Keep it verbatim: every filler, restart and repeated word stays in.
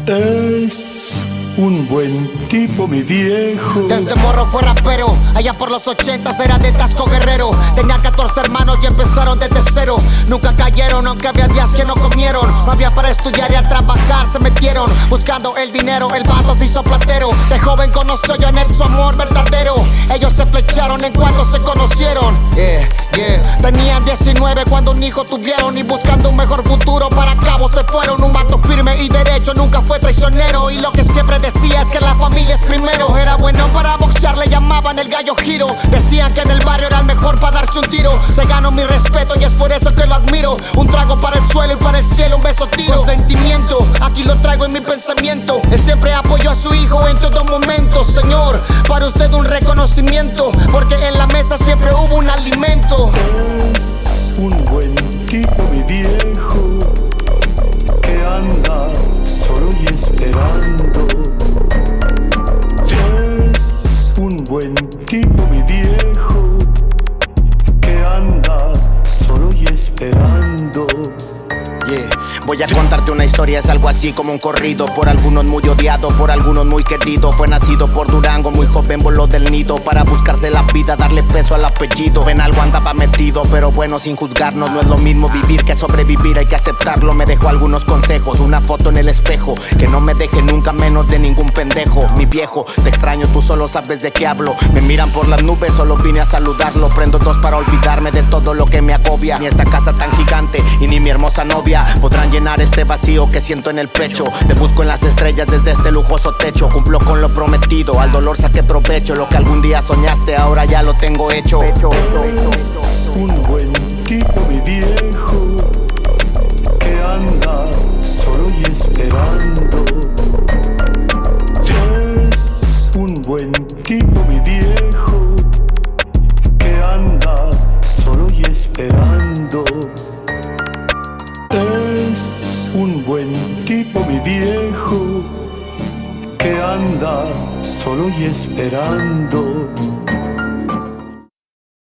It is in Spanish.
Es un buen tipo, mi viejo. Desde morro fue rapero, allá por los ochentas era de Tasco Guerrero. Tenía catorce hermanos y empezaron desde cero. Nunca cayeron, aunque había días que no comieron. No había para estudiar y a trabajar se metieron. Buscando el dinero, el vato se hizo platero. De joven conoció Janet su amor verdadero. Ellos se flecharon en cuanto se conocieron. Yeah, yeah. Tenían diecinueve cuando un hijo tuvieron. Y buscando un mejor futuro para Cabo se fueron. Un vato firme y derecho, nunca fue traicionero. Y lo que siempre decía es que la familia es primero. Era bueno para boxear, le llamaban el gallo giro. Decían que en el barrio era el mejor para darse un tiro. Se ganó mi respeto y es por eso que lo admiro. Un trago para el suelo y para el cielo un beso tiro. Con sentimiento, aquí lo traigo en mi pensamiento. Él siempre apoyó a su hijo en todo momento. Señor, para usted un reconocimiento, porque en la mesa siempre hubo un alimento. Es un buen tipo, mi viejo, que anda solo y esperando. Es un buen tipo, mi viejo, que anda solo y esperando. Yeah. Voy a contarte una historia, es algo así como un corrido. Por algunos muy odiado, por algunos muy querido. Fue nacido por Durango, muy joven voló del nido. Para buscarse la vida, darle peso al apellido. En algo andaba metido, pero bueno, sin juzgarnos. No es lo mismo vivir que sobrevivir, hay que aceptarlo. Me dejó algunos consejos, una foto en el espejo. Que no me deje nunca menos de ningún pendejo. Mi viejo, te extraño, tú solo sabes de qué hablo. Me miran por las nubes, solo vine a saludarlo. Prendo dos para olvidarme de todo lo que me agobia. Ni esta casa tan gigante y ni mi hermosa novia podrán llenar este vacío que siento en el pecho. Te busco en las estrellas desde este lujoso techo. Cumplo con lo prometido, al dolor saqué provecho. Lo que algún día soñaste, ahora ya lo tengo hecho. Es un buen tipo, mi viejo, que anda solo y esperando. Es un buen tipo, mi viejo, que anda solo y esperando. Es un buen tipo, mi viejo, que anda solo y esperando.